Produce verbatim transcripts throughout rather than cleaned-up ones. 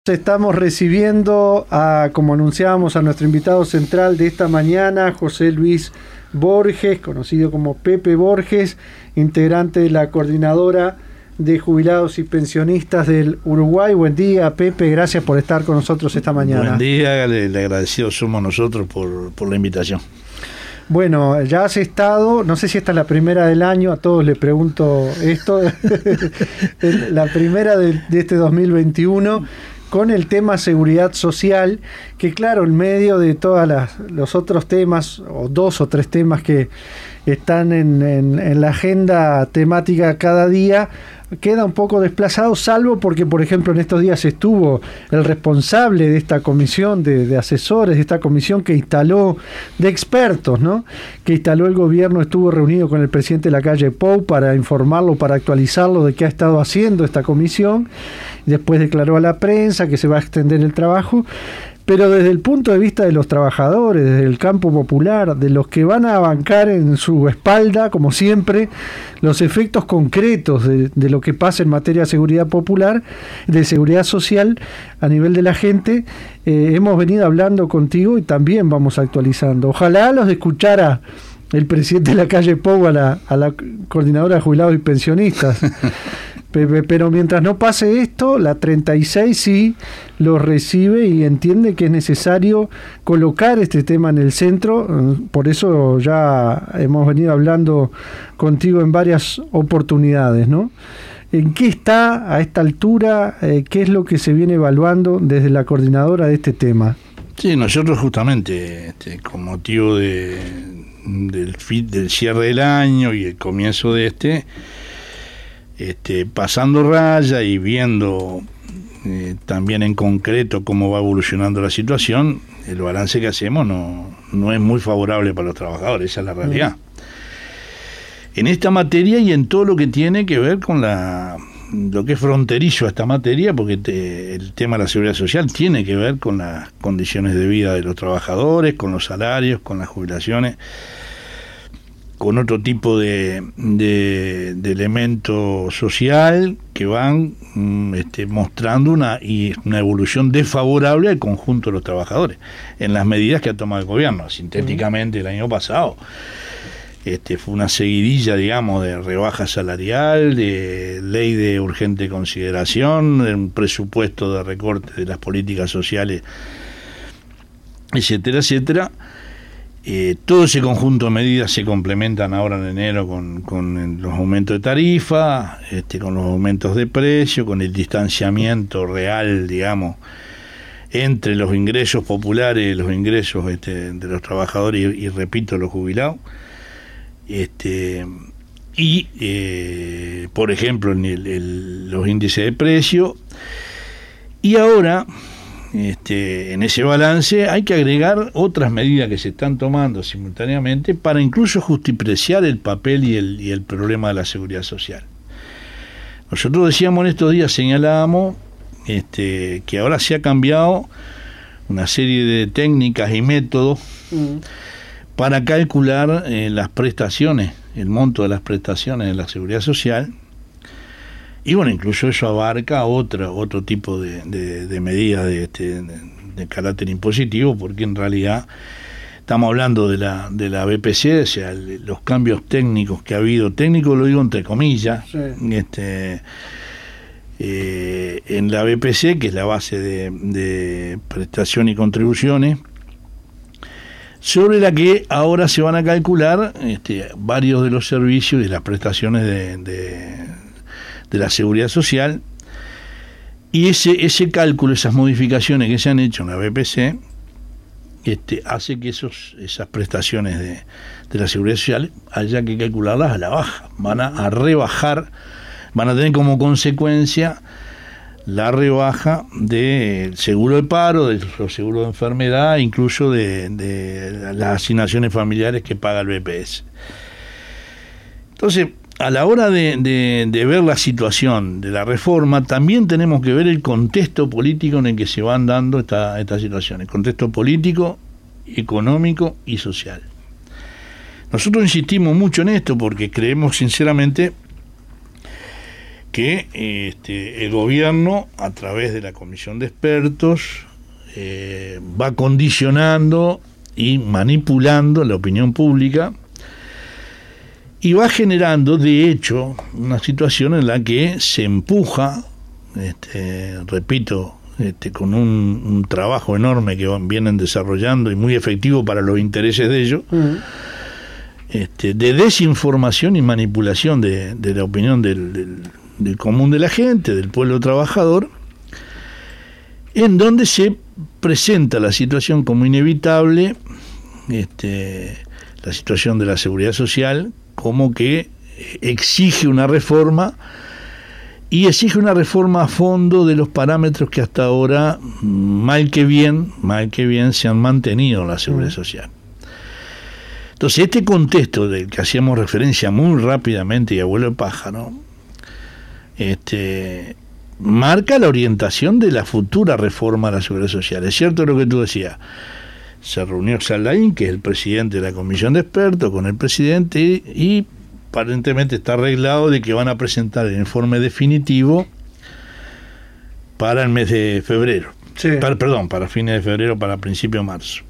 Estamos recibiendo, a, como anunciábamos, a nuestro invitado central de esta mañana, José Luis Borges, conocido como Pepe Borges, integrante de la Coordinadora de Jubilados y Pensionistas del Uruguay. Buen día, Pepe, gracias por estar con nosotros esta mañana. Buen día, le, le agradecidos somos nosotros por, por la invitación. Bueno, ya has estado, no sé si esta es la primera del año, a todos les pregunto esto, la primera de, de este dos mil veintiuno, con el tema seguridad social, que claro, en medio de todos los otros temas, o dos o tres temas que están en, en, en la agenda temática cada día, queda un poco desplazado, salvo porque, por ejemplo, en estos días estuvo el responsable de esta comisión, de, de asesores, de esta comisión que instaló, de expertos, ¿no? Que instaló el gobierno, estuvo reunido con el presidente de la calle Pou para informarlo, para actualizarlo de qué ha estado haciendo esta comisión. Después declaró a la prensa que se va a extender el trabajo. Pero desde el punto de vista de los trabajadores, desde el campo popular, de los que van a bancar en su espalda, como siempre, los efectos concretos de, de lo que pasa en materia de seguridad popular, de seguridad social a nivel de la gente, eh, hemos venido hablando contigo y también vamos actualizando. Ojalá los escuchara el presidente de la calle Pou a la, a la Coordinadora de Jubilados y Pensionistas. Pero mientras no pase esto, la treinta y seis sí lo recibe y entiende que es necesario colocar este tema en el centro. Por eso ya hemos venido hablando contigo en varias oportunidades, ¿no? ¿En qué está a esta altura? Eh, ¿Qué es lo que se viene evaluando desde la coordinadora de este tema? Sí, nosotros justamente, este, con motivo de, del, fin, del cierre del año y el comienzo de este... Este, pasando raya y viendo eh, también en concreto cómo va evolucionando la situación, el balance que hacemos no, no es muy favorable para los trabajadores, esa es la realidad. Mm. En esta materia y en todo lo que tiene que ver con la lo que es fronterizo a esta materia, porque te, el tema de la seguridad social tiene que ver con las condiciones de vida de los trabajadores, con los salarios, con las jubilaciones, con otro tipo de, de, de elemento social que van este, mostrando una, y una evolución desfavorable al conjunto de los trabajadores en las medidas que ha tomado el gobierno. Sintéticamente, el año pasado este, fue una seguidilla, digamos, de rebaja salarial, de ley de urgente consideración, de un presupuesto de recorte de las políticas sociales, etcétera, etcétera. Eh, todo ese conjunto de medidas se complementan ahora en enero con, con los aumentos de tarifa, este, con los aumentos de precio, con el distanciamiento real, digamos, entre los ingresos populares y los ingresos este, de los trabajadores y, y repito, los jubilados. Este, y, eh, por ejemplo, en el, el, los índices de precio. Y ahora... Este, en ese balance hay que agregar otras medidas que se están tomando simultáneamente para incluso justipreciar el papel y el, y el problema de la seguridad social. Nosotros decíamos en estos días, señalábamos este, que ahora se ha cambiado una serie de técnicas y métodos mm. para calcular eh, las prestaciones, el monto de las prestaciones de la seguridad social. Y bueno, incluso eso abarca otro, otro tipo de, de, de medidas de, de, de carácter impositivo, porque en realidad estamos hablando de la, de la B P C, o sea, el, los cambios técnicos que ha habido, técnico lo digo entre comillas, sí. este, eh, en la B P C, que es la base de, de prestación y contribuciones, sobre la que ahora se van a calcular este, varios de los servicios y las prestaciones de... de de la seguridad social, y ese ese cálculo, esas modificaciones que se han hecho en la B P C, este, hace que esos esas prestaciones de, de la seguridad social haya que calcularlas a la baja, van a, a rebajar, van a tener como consecuencia la rebaja del seguro de paro, de los seguros de enfermedad, incluso de, de las asignaciones familiares que paga el B P S. Entonces, a la hora de, de, de ver la situación de la reforma, también tenemos que ver el contexto político en el que se van dando esta, esta situación, el contexto político, económico y social. Nosotros insistimos mucho en esto porque creemos sinceramente que este, el gobierno, a través de la comisión de expertos, eh, va condicionando y manipulando la opinión pública y va generando, de hecho, una situación en la que se empuja, este, repito, este, con un, un trabajo enorme que van, vienen desarrollando y muy efectivo para los intereses de ellos, uh-huh. este, de desinformación y manipulación de, de la opinión del, del, del común de la gente, del pueblo trabajador, en donde se presenta la situación como inevitable, este, la situación de la seguridad social, como que exige una reforma, y exige una reforma a fondo de los parámetros que hasta ahora, mal que bien, mal que bien, se han mantenido en la seguridad mm. social. Entonces, este contexto del que hacíamos referencia muy rápidamente y abuelo de pájaro, este, marca la orientación de la futura reforma de la seguridad social. Es cierto lo que tú decías. Se reunió Saldaín, que es el presidente de la comisión de expertos, con el presidente, y, y aparentemente está arreglado de que van a presentar el informe definitivo para el mes de febrero. Sí. Para, perdón, para fines de febrero, para principio de marzo.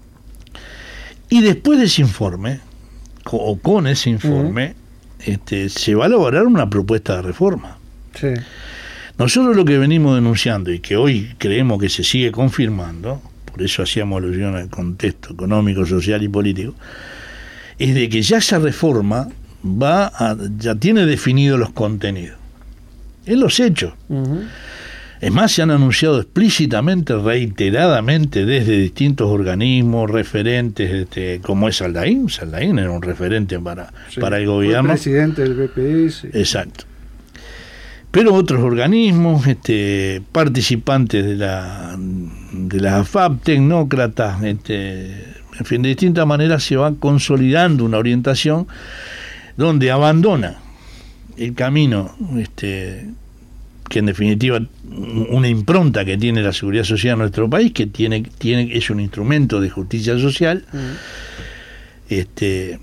Y después de ese informe, o con ese informe, uh-huh. este, se va a elaborar una propuesta de reforma. Sí. Nosotros lo que venimos denunciando y que hoy creemos que se sigue confirmando, por eso hacíamos alusión al contexto económico, social y político, es de que ya esa reforma va a, ya tiene definidos los contenidos en los hechos. Uh-huh. Es más, se han anunciado explícitamente, reiteradamente, desde distintos organismos, referentes, este, como es Saldaín. Saldaín era un referente para, sí, para el gobierno. El presidente del B P S. Exacto. Pero otros organismos, este, participantes de la de la A F A P, tecnócratas, este, en fin, de distintas maneras se va consolidando una orientación donde abandona el camino, este, que en definitiva una impronta que tiene la seguridad social en nuestro país, que tiene, tiene es un instrumento de justicia social, uh-huh. este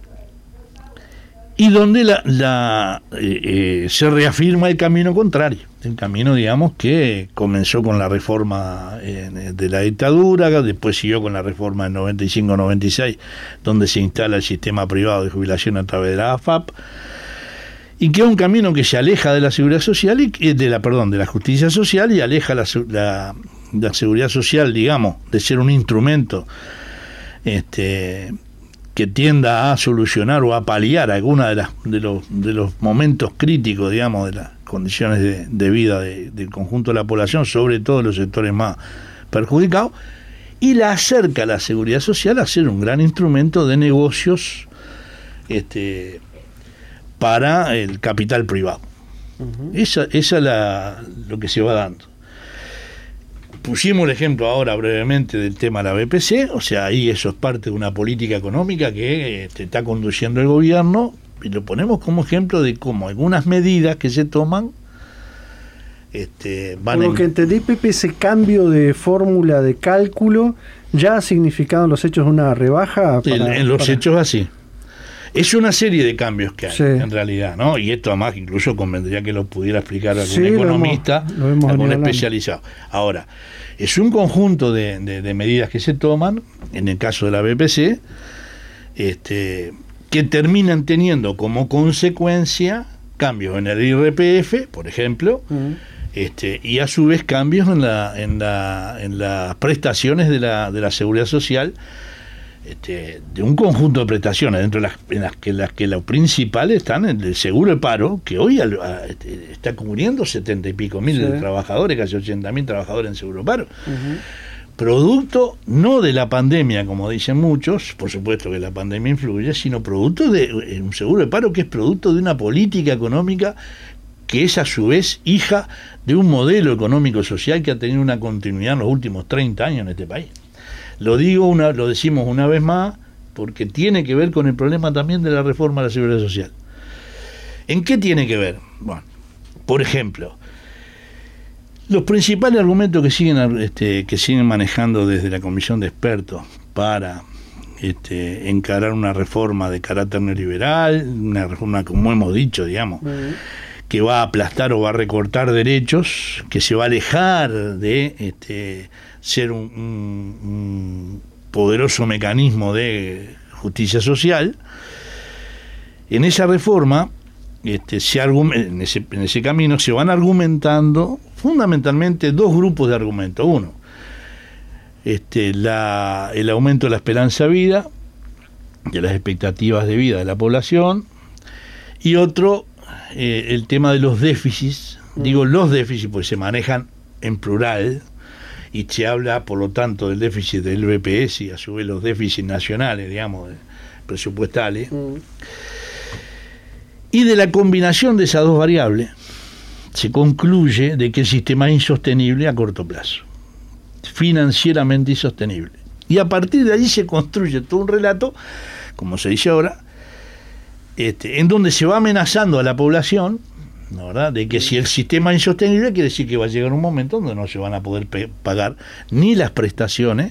y donde la, la eh, eh, se reafirma el camino contrario, el camino, digamos, que comenzó con la reforma eh, de la dictadura, después siguió con la reforma del noventa y cinco noventa y seis, donde se instala el sistema privado de jubilación a través de la A F A P, y que es un camino que se aleja de la seguridad social, y de la perdón, de la justicia social, y aleja la, la, la seguridad social, digamos, de ser un instrumento este que tienda a solucionar o a paliar alguna de las de los de los momentos críticos, digamos, de las condiciones de, de vida de, del conjunto de la población, sobre todo los sectores más perjudicados, y la acerca a la seguridad social a ser un gran instrumento de negocios este para el capital privado. Uh-huh. Esa, esa es la, lo que se va dando. Pusimos el ejemplo ahora brevemente del tema de la B P C, o sea, ahí eso es parte de una política económica que este, está conduciendo el gobierno, y lo ponemos como ejemplo de cómo algunas medidas que se toman este, van Por lo en... que entendí, Pepe, ese cambio de fórmula de cálculo ya ha significado en los hechos una rebaja. Para, en, en los para... hechos así. Es una serie de cambios que hay, sí. en realidad, ¿no? Y esto además incluso convendría que lo pudiera explicar algún sí, economista, lo hemos, lo hemos algún especializado. Ahora, es un conjunto de, de, de medidas que se toman, en el caso de la B P C, este, que terminan teniendo como consecuencia cambios en el I R P F, por ejemplo, uh-huh. este, y a su vez cambios en la, en la, en las prestaciones de la, de la seguridad social. Este, de un conjunto de prestaciones, dentro de las, en las que las que los principales están en el seguro de paro, que hoy a, a, está cubriendo setenta y pico mil sí. trabajadores, casi ochenta mil trabajadores en seguro de paro. Uh-huh. Producto no de la pandemia, como dicen muchos, por supuesto que la pandemia influye, sino producto de un seguro de paro que es producto de una política económica que es a su vez hija de un modelo económico social que ha tenido una continuidad en los últimos treinta años en este país. Lo digo, una, lo decimos una vez más, porque tiene que ver con el problema también de la reforma de la seguridad social. ¿En qué tiene que ver? Bueno, por ejemplo, los principales argumentos que siguen este, que siguen manejando desde la comisión de expertos para este, encarar una reforma de carácter neoliberal, una reforma, como hemos dicho, digamos, uh-huh. que va a aplastar o va a recortar derechos, que se va a alejar de este, ser un, un, un poderoso mecanismo de justicia social. En esa reforma, este, se argument, en, ese, en ese camino se van argumentando fundamentalmente dos grupos de argumentos. Uno, este, la, el aumento de la esperanza de vida, de las expectativas de vida de la población, y otro, eh, el tema de los déficits. Digo los déficits porque se manejan en plural y se habla, por lo tanto, del déficit del B P S y a su vez los déficits nacionales, digamos, presupuestales. Mm. Y de la combinación de esas dos variables se concluye de que el sistema es insostenible a corto plazo, financieramente insostenible. Y a partir de allí se construye todo un relato, como se dice ahora, este, en donde se va amenazando a la población, ¿no, verdad?, de que si el sistema es insostenible, quiere decir que va a llegar un momento donde no se van a poder pe- pagar ni las prestaciones,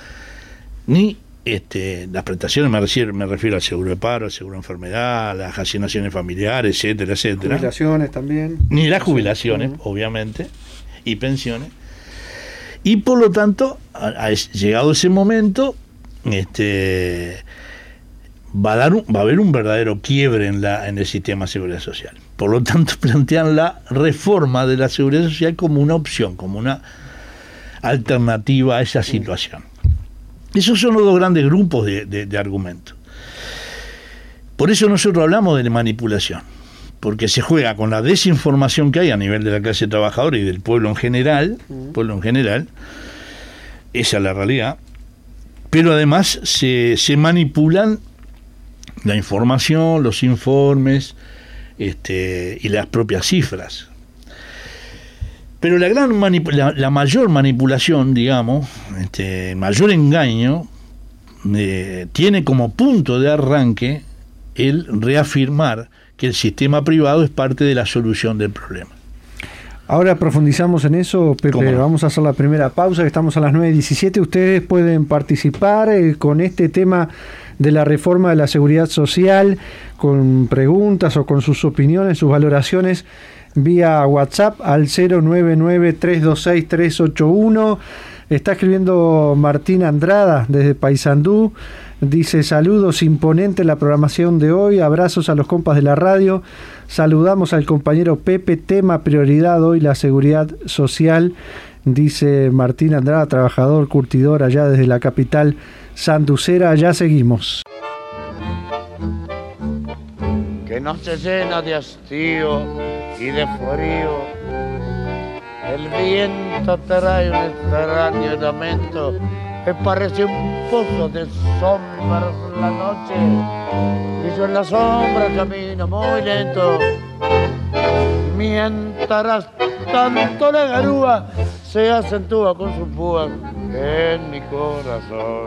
ni este, las prestaciones, me refiero, me refiero al seguro de paro, al seguro de enfermedad, las asignaciones familiares, etcétera, etcétera. Jubilaciones también. Ni las jubilaciones, sí, obviamente, y pensiones. Y por lo tanto, a, a llegado ese momento, este, va a dar un, va a haber un verdadero quiebre en la en el sistema de seguridad social. Por lo tanto, plantean la reforma de la seguridad social como una opción, como una alternativa a esa situación. Esos son los dos grandes grupos de, de, de argumentos. Por eso nosotros hablamos de manipulación, porque se juega con la desinformación que hay a nivel de la clase trabajadora y del pueblo en general, pueblo en general, esa es la realidad, pero además se, se manipulan la información, los informes, este, y las propias cifras. Pero la gran manip- la, la mayor manipulación, digamos, este, mayor engaño, eh, tiene como punto de arranque el reafirmar que el sistema privado es parte de la solución del problema. Ahora profundizamos en eso, Pepe. No? Vamos a hacer la primera pausa, que estamos a las nueve diecisiete. Ustedes pueden participar eh, con este tema de la reforma de la seguridad social, con preguntas o con sus opiniones, sus valoraciones, vía WhatsApp al cero nueve nueve, tres dos seis, tres ocho uno. Está escribiendo Martín Andrada desde Paysandú. Dice: saludos, imponente la programación de hoy, abrazos a los compas de la radio, saludamos al compañero Pepe, tema prioridad hoy la seguridad social. Dice Martín Andrada, trabajador curtidor allá desde la capital sanducera. Ya seguimos. Que no se llena de hastío y de frío, el viento trae un extraño lamento que parece un pozo de sombras la noche, y yo en la sombra camino muy lento, mientras tanto la garúa se acentúa con su púa en mi corazón.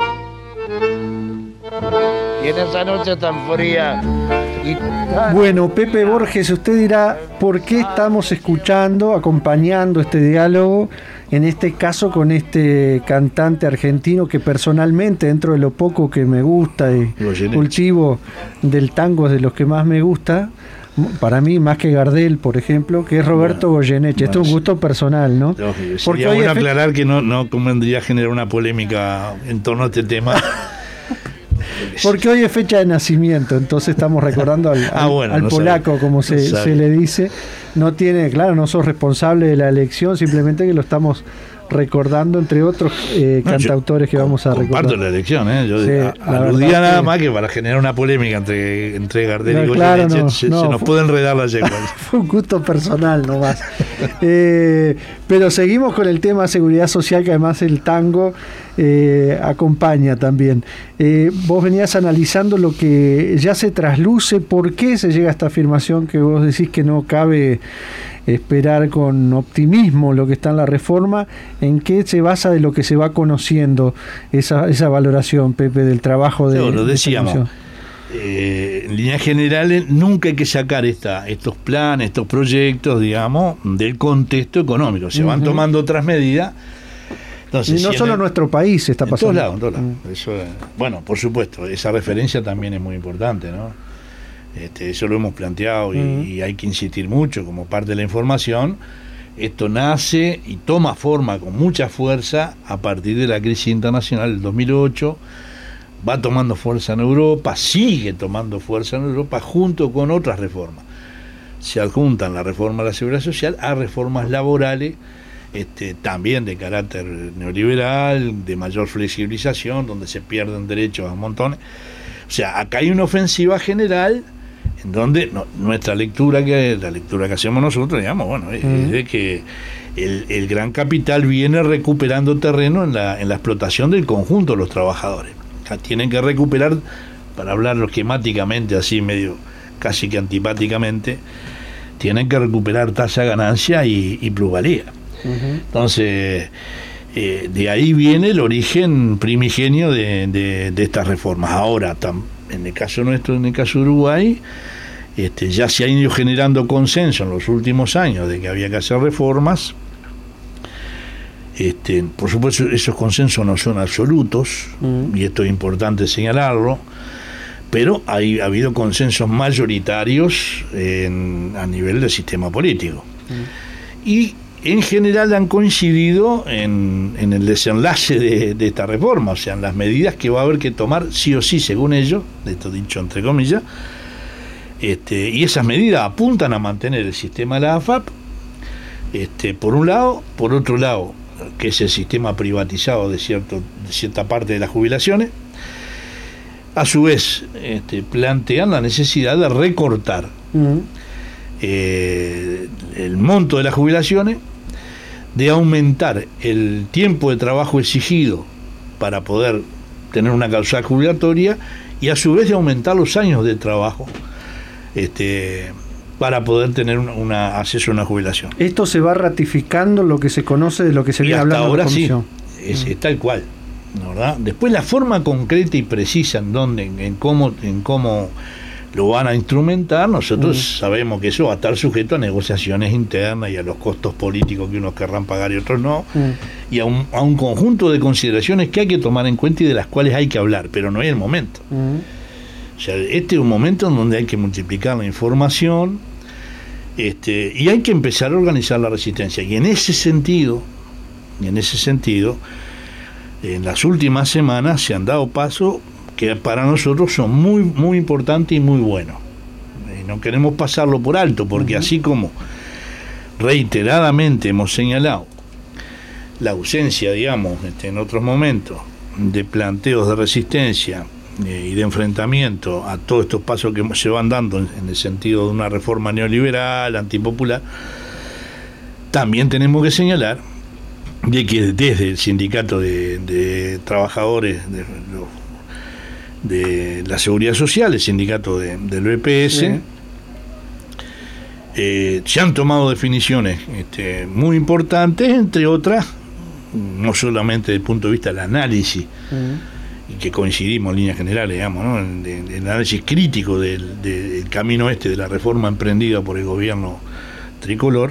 Y en esa noche tan fría y tan... Bueno, Pepe Borges, usted dirá por qué estamos escuchando, acompañando este diálogo, en este caso con este cantante argentino que personalmente, dentro de lo poco que me gusta y cultivo del tango, es de los que más me gusta, para mí más que Gardel, por ejemplo, que es Roberto bueno, Goyeneche. Esto es un gusto personal, ¿no? Lógico. Porque bueno fe... aclarar que no, no convendría generar una polémica en torno a este tema. Porque hoy es fecha de nacimiento, entonces estamos recordando al, ah, bueno, al no polaco, sabe. como se, no se le dice. No tiene, claro, no sos responsable de la elección, simplemente que lo estamos recordando, entre otros eh, no, cantautores que vamos a recordar. Comparto la elección, ¿eh? Yo sí, aludía nada que... más que para generar una polémica entre, entre Gardel no, y Goyeneche, claro, no, se, no, se nos fue, puede enredar la yegua. Fue un gusto personal nomás. eh, pero seguimos con el tema seguridad social, que además el tango eh, acompaña también. Eh, vos venías analizando lo que ya se trasluce, por qué se llega a esta afirmación que vos decís que no cabe esperar con optimismo lo que está en la reforma. ¿En qué se basa de lo que se va conociendo esa, esa valoración, Pepe, del trabajo de... No, lo decíamos. Eh, en líneas generales, nunca hay que sacar esta, estos planes, estos proyectos, digamos, del contexto económico. Se uh-huh. van tomando otras medidas. Entonces, y no si solo en el, nuestro país está pasando. En todos lados, en todos lados. Uh-huh. Eso, bueno, por supuesto, esa referencia también es muy importante, ¿no? Este, eso lo hemos planteado y, Uh-huh. y hay que insistir mucho como parte de la información. Esto nace y toma forma con mucha fuerza a partir de la crisis internacional del dos mil ocho, va tomando fuerza en Europa, sigue tomando fuerza en Europa junto con otras reformas. Se adjuntan la reforma de la Seguridad Social a reformas laborales, este, también de carácter neoliberal, de mayor flexibilización, donde se pierden derechos a montones. O sea, acá hay una ofensiva general en donde no, nuestra lectura, que la lectura que hacemos nosotros, digamos, bueno, es, Uh-huh. es de que el, el gran capital viene recuperando terreno en la, en la explotación del conjunto de los trabajadores. Acá tienen que recuperar, para hablarlo esquemáticamente, así medio casi que antipáticamente, tienen que recuperar tasa de ganancia y, y plusvalía. Uh-huh. Entonces, eh, de ahí viene el origen primigenio de, de, de estas reformas. Ahora, tam, en el caso nuestro, en el caso de Uruguay, este, ya se ha ido generando consenso en los últimos años de que había que hacer reformas. Este, por supuesto, esos consensos no son absolutos, Uh-huh. y esto es importante señalarlo, pero hay, ha habido consensos mayoritarios en, a nivel del sistema político. Uh-huh. Y en general han coincidido en, en el desenlace de, de esta reforma, o sea, en las medidas que va a haber que tomar sí o sí, según ellos, esto dicho entre comillas, este, y esas medidas apuntan a mantener el sistema de la A F A P, este, por un lado, por otro lado, que es el sistema privatizado de, cierto, de cierta parte de las jubilaciones. A su vez, este, plantean la necesidad de recortar Uh-huh. eh, el monto de las jubilaciones, de aumentar el tiempo de trabajo exigido para poder tener una causal jubilatoria y a su vez de aumentar los años de trabajo este, para poder tener una, una acceso a una jubilación. Esto se va ratificando lo que se conoce de lo que se Y viene hasta hablando ahora en la sí, comisión. es, Uh-huh. es tal cual, ¿no, verdad? Después la forma concreta y precisa en dónde, en, en cómo, en cómo lo van a instrumentar, nosotros uh-huh. sabemos que eso va a estar sujeto a negociaciones internas y a los costos políticos que unos querrán pagar y otros no, uh-huh. y a un, a un conjunto de consideraciones que hay que tomar en cuenta y de las cuales hay que hablar, pero no es el momento. Uh-huh. O sea, este es un momento en donde hay que multiplicar la información, este, y hay que empezar a organizar la resistencia. Y en ese sentido, y en ese sentido, en las últimas semanas se han dado pasos que para nosotros son muy muy importantes y muy buenos. Y no queremos pasarlo por alto, porque uh-huh. así como reiteradamente hemos señalado la ausencia, digamos, este, en otros momentos, de planteos de resistencia eh, y de enfrentamiento a todos estos pasos que se van dando en, en el sentido de una reforma neoliberal, antipopular, también tenemos que señalar de que desde el sindicato de, de trabajadores de, de la Seguridad Social, el sindicato de, del B P S, sí. eh, se han tomado definiciones este, muy importantes, entre otras, no solamente desde el punto de vista del análisis, uh-huh. y que coincidimos en líneas generales, digamos, ¿no? en, en, en el análisis crítico del, del camino este de la reforma emprendida por el gobierno tricolor,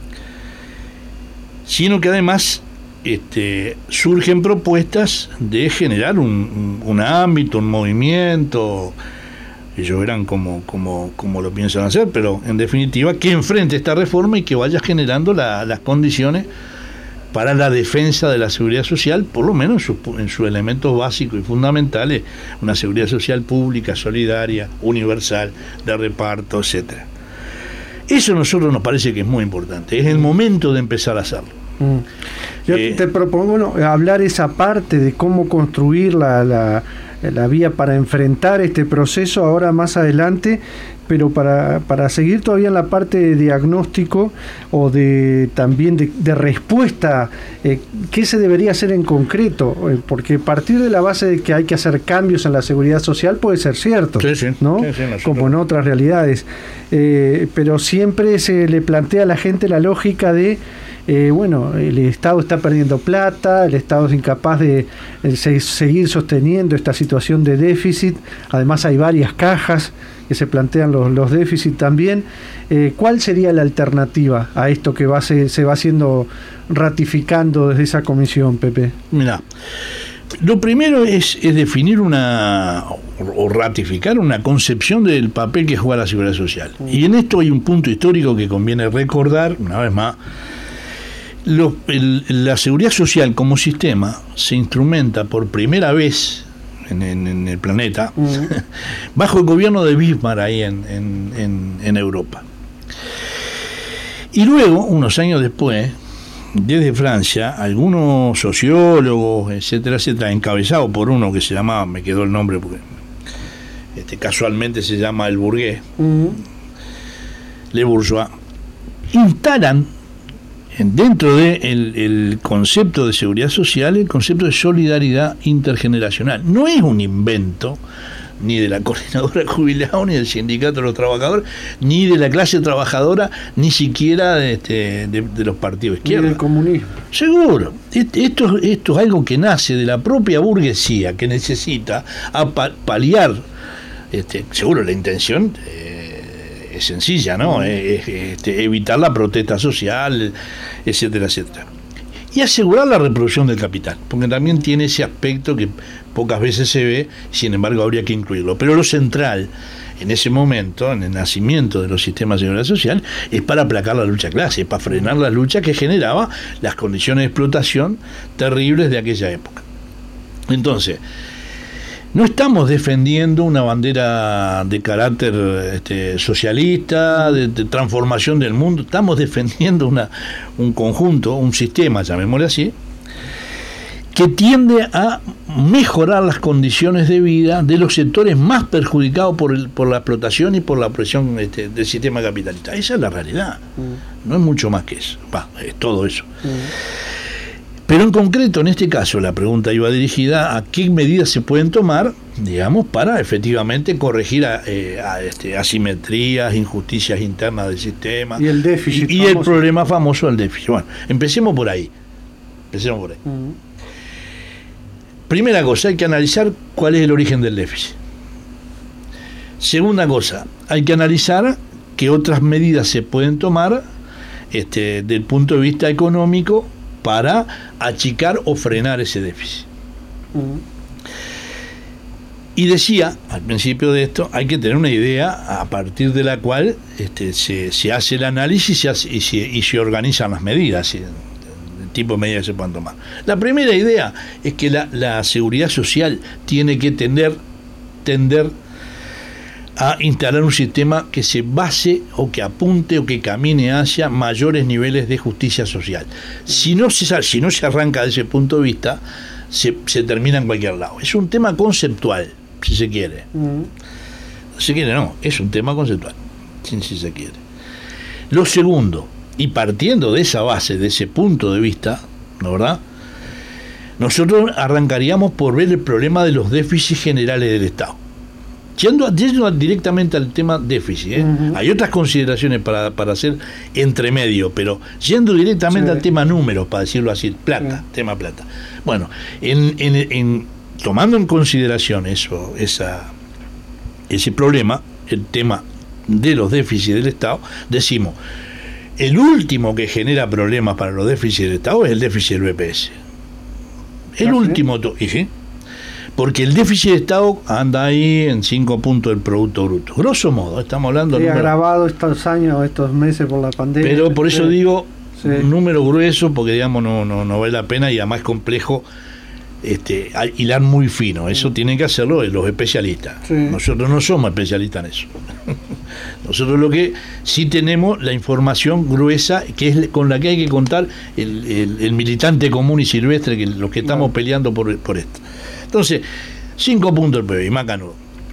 sino que además este, surgen propuestas de generar un, un, un ámbito, un movimiento, ellos verán cómo, cómo, cómo lo piensan hacer, pero en definitiva que enfrente esta reforma y que vaya generando la, las condiciones para la defensa de la seguridad social, por lo menos en sus, en sus elementos básicos y fundamentales, una seguridad social pública, solidaria, universal, de reparto, etcétera. Eso a nosotros nos parece que es muy importante, es el momento de empezar a hacerlo. Mm. Yo eh, te propongo bueno, hablar esa parte de cómo construir la, la, la vía para enfrentar este proceso ahora más adelante, pero para, para seguir todavía en la parte de diagnóstico o de también de, de respuesta, eh, ¿qué se debería hacer en concreto? Eh, porque partir de la base de que hay que hacer cambios en la seguridad social puede ser cierto, sí, sí, ¿no? Sí, sí, no, como en otras realidades, eh, pero siempre se le plantea a la gente la lógica de Eh, bueno, el Estado está perdiendo plata, el Estado es incapaz de, de se, seguir sosteniendo esta situación de déficit, además hay varias cajas que se plantean los, los déficits también. Eh, ¿Cuál sería la alternativa a esto que va se, se va siendo ratificando desde esa comisión, Pepe? Mirá, Lo primero es, es definir una o ratificar una concepción del papel que juega la seguridad social. Y en esto hay un punto histórico que conviene recordar, una vez más. Lo, el, la seguridad social como sistema se instrumenta por primera vez en, en, en el planeta uh-huh. bajo el gobierno de Bismarck ahí en, en, en, en Europa. Y luego, unos años después, desde Francia, algunos sociólogos, etcétera, etcétera, encabezados por uno que se llamaba, me quedó el nombre porque este, casualmente se llama el Bourget, uh-huh. Le Bourgeois, instalan dentro del de el concepto de seguridad social el concepto de solidaridad intergeneracional. No es un invento ni de la coordinadora de jubilados, ni del sindicato de los trabajadores, ni de la clase trabajadora, ni siquiera de, este, de, de los partidos de izquierda. Ni del comunismo. Seguro. Esto, esto es algo que nace de la propia burguesía, que necesita paliar, este, seguro la intención eh, es sencilla, ¿no? Es, este, evitar la protesta social, etcétera, etcétera. Y asegurar la reproducción del capital, porque también tiene ese aspecto que pocas veces se ve, sin embargo habría que incluirlo. Pero lo central en ese momento, en el nacimiento de los sistemas de seguridad social, es para aplacar la lucha de clase, para frenar la lucha que generaba las condiciones de explotación terribles de aquella época. Entonces, no estamos defendiendo una bandera de carácter este, socialista, de, de transformación del mundo, estamos defendiendo una, un conjunto, un sistema, llamémosle así, que tiende a mejorar las condiciones de vida de los sectores más perjudicados por, el, por la explotación y por la opresión este, del sistema capitalista. Esa es la realidad, mm. no es mucho más que eso, va, es todo eso. Mm. Pero en concreto, en este caso, la pregunta iba dirigida a qué medidas se pueden tomar, digamos, para efectivamente corregir a, eh, a, este, asimetrías, injusticias internas del sistema. Y el déficit. Y, y el problema famoso del déficit. Bueno, empecemos por ahí. Empecemos por ahí. Uh-huh. Primera cosa, hay que analizar cuál es el origen del déficit. Segunda cosa, hay que analizar qué otras medidas se pueden tomar este, desde el punto de vista económico para achicar o frenar ese déficit. Uh-huh. Y decía, al principio de esto, hay que tener una idea a partir de la cual este, se, se hace el análisis se hace, y, se, y se organizan las medidas, el tipo de medidas que se puedan tomar. La primera idea es que la, la seguridad social tiene que tender, tender a instalar un sistema que se base o que apunte o que camine hacia mayores niveles de justicia social. Si no se, si no se arranca de ese punto de vista, se, se termina en cualquier lado. Es un tema conceptual, si se quiere. Uh-huh. Si se quiere, no, es un tema conceptual, si, si se quiere. Lo segundo, y partiendo de esa base, de ese punto de vista, ¿no verdad? Nosotros arrancaríamos por ver el problema de los déficits generales del Estado. Yendo, yendo directamente al tema déficit, ¿eh? Uh-huh. Hay otras consideraciones para, para hacer entre medio, pero yendo directamente sí. al tema números, para decirlo así, plata, uh-huh. tema plata. Bueno, en, en, en, tomando en consideración eso, esa, ese problema, el tema de los déficits del Estado, decimos, el último que genera problemas para los déficits del Estado es el déficit del B P S. El ¿Ah, último, sí? ¿Y sí? Porque el déficit de Estado anda ahí en cinco puntos del Producto Bruto. Grosso modo, estamos hablando... Sí, agravado estos años, estos meses por la pandemia. Pero por eso sí. digo, sí. un número grueso, porque digamos no, no, no vale la pena y además es complejo este, hilar muy fino. Eso sí. tienen que hacerlo los especialistas. Sí. Nosotros no somos especialistas en eso. Nosotros lo que sí tenemos la información gruesa, que es con la que hay que contar el, el, el militante común y silvestre, que los que estamos no. peleando por, por esto. Entonces, cinco puntos del P B I, Macanudo.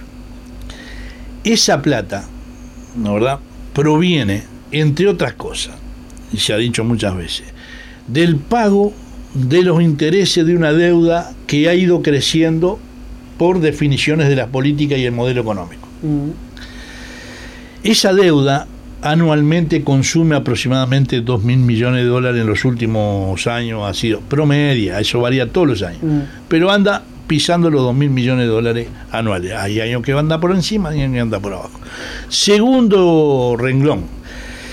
Esa plata, ¿no verdad?, proviene, entre otras cosas, y se ha dicho muchas veces, del pago de los intereses de una deuda que ha ido creciendo por definiciones de las políticas y el modelo económico. Mm. Esa deuda anualmente consume aproximadamente dos mil millones de dólares en los últimos años, ha sido promedia, eso varía todos los años, mm. pero anda pisando los dos mil millones de dólares anuales. Hay años que anda por encima y años que anda por abajo. Segundo renglón,